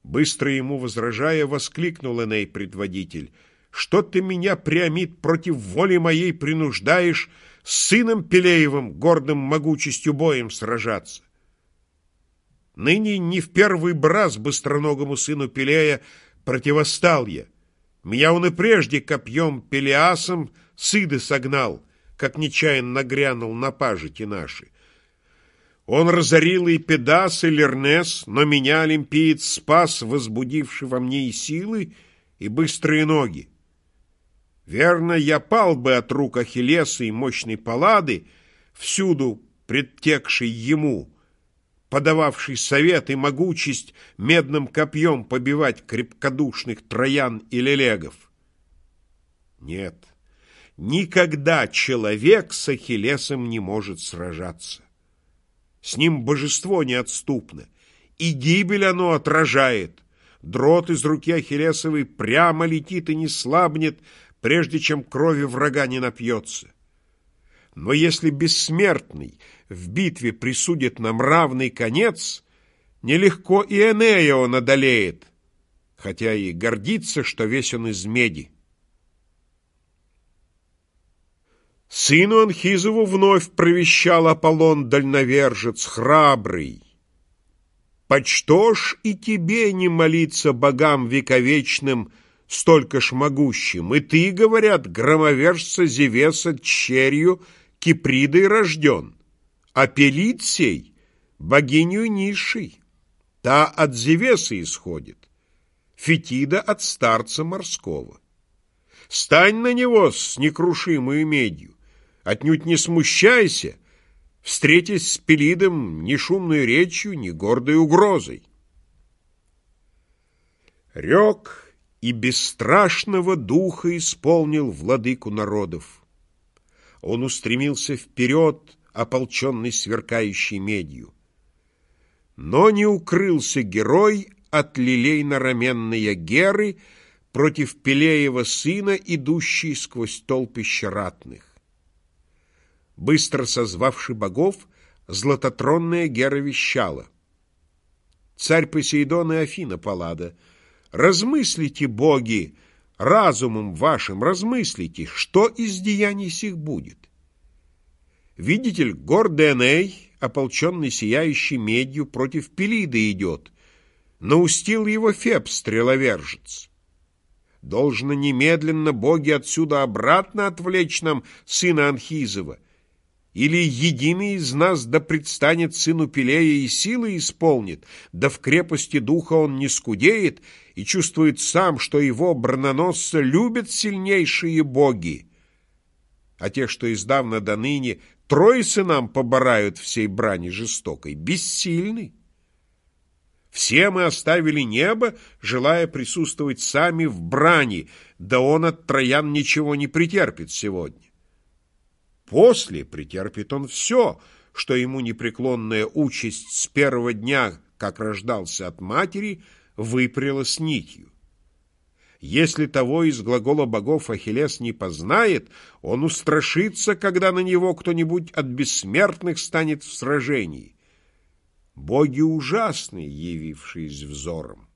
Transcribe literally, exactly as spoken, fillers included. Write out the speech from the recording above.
Быстро ему возражая, воскликнул Эней предводитель: «Что ты меня, Приамид, против воли моей принуждаешь с сыном Пелеевым гордым могучестью боем сражаться? Ныне не в первый раз быстроногому сыну Пелея противостал я. Меня он и прежде копьем Пелеасом с Иды согнал, как нечаянно нагрянул на пажити наши. Он разорил и Педас, и Лернес, но меня олимпиец спас, возбудивший во мне и силы, и быстрые ноги. Верно, я пал бы от рук Ахиллеса и мощной Паллады, всюду предтекшей ему, подававший совет и могучесть медным копьем побивать крепкодушных Троян и Лелегов. Нет, никогда человек с Ахиллесом не может сражаться. С ним божество неотступно, и гибель оно отражает. Дрот из руки Ахиллесовой прямо летит и не слабнет, прежде чем крови врага не напьется. Но если бессмертный в битве присудит нам равный конец, нелегко и Энея он одолеет, хотя и гордится, что весь он из меди». Сыну Анхизову вновь провещал Аполлон дальновержец храбрый: «Почто ж и тебе не молиться богам вековечным, столько ж могущим? И ты, говорят, громовержца Зевеса черью Кипридой рожден, а Пелит сей богиню низшей, та от Зевеса исходит, Фетида от старца морского. Стань на него с некрушимой медью, отнюдь не смущайся, встретясь с Пелидом ни шумной речью, ни гордой угрозой». Рек и бесстрашного духа исполнил владыку народов. Он устремился вперед, ополченный сверкающей медью. Но не укрылся герой от лилейно-раменной Геры против Пелеева сына, идущий сквозь толпища ратных. Быстро созвавши богов, златотронная Гера вещала: «Царь Посейдон и Афина Паллада, размыслите, боги, разумом вашим размыслите, что из деяний сих будет. Видите ли, гордый Эней, ополченный сияющей медью, против Пелида идет, наустил его Феб, стреловержец. Должно немедленно боги отсюда обратно отвлечь нам сына Анхизова, или единый из нас да предстанет сыну Пелея и силы исполнит, да в крепости духа он не скудеет и чувствует сам, что его броненосца любят сильнейшие боги, а те, что издавна до ныне трое сынам поборают всей брани жестокой, бессильны. Все мы оставили небо, желая присутствовать сами в брани, да он от троян ничего не претерпит сегодня. После претерпит он все, что ему непреклонная участь с первого дня, как рождался от матери, выпрела с нитью. Если того из глагола богов Ахиллес не познает, он устрашится, когда на него кто-нибудь от бессмертных станет в сражении. Боги ужасны, явившись взором.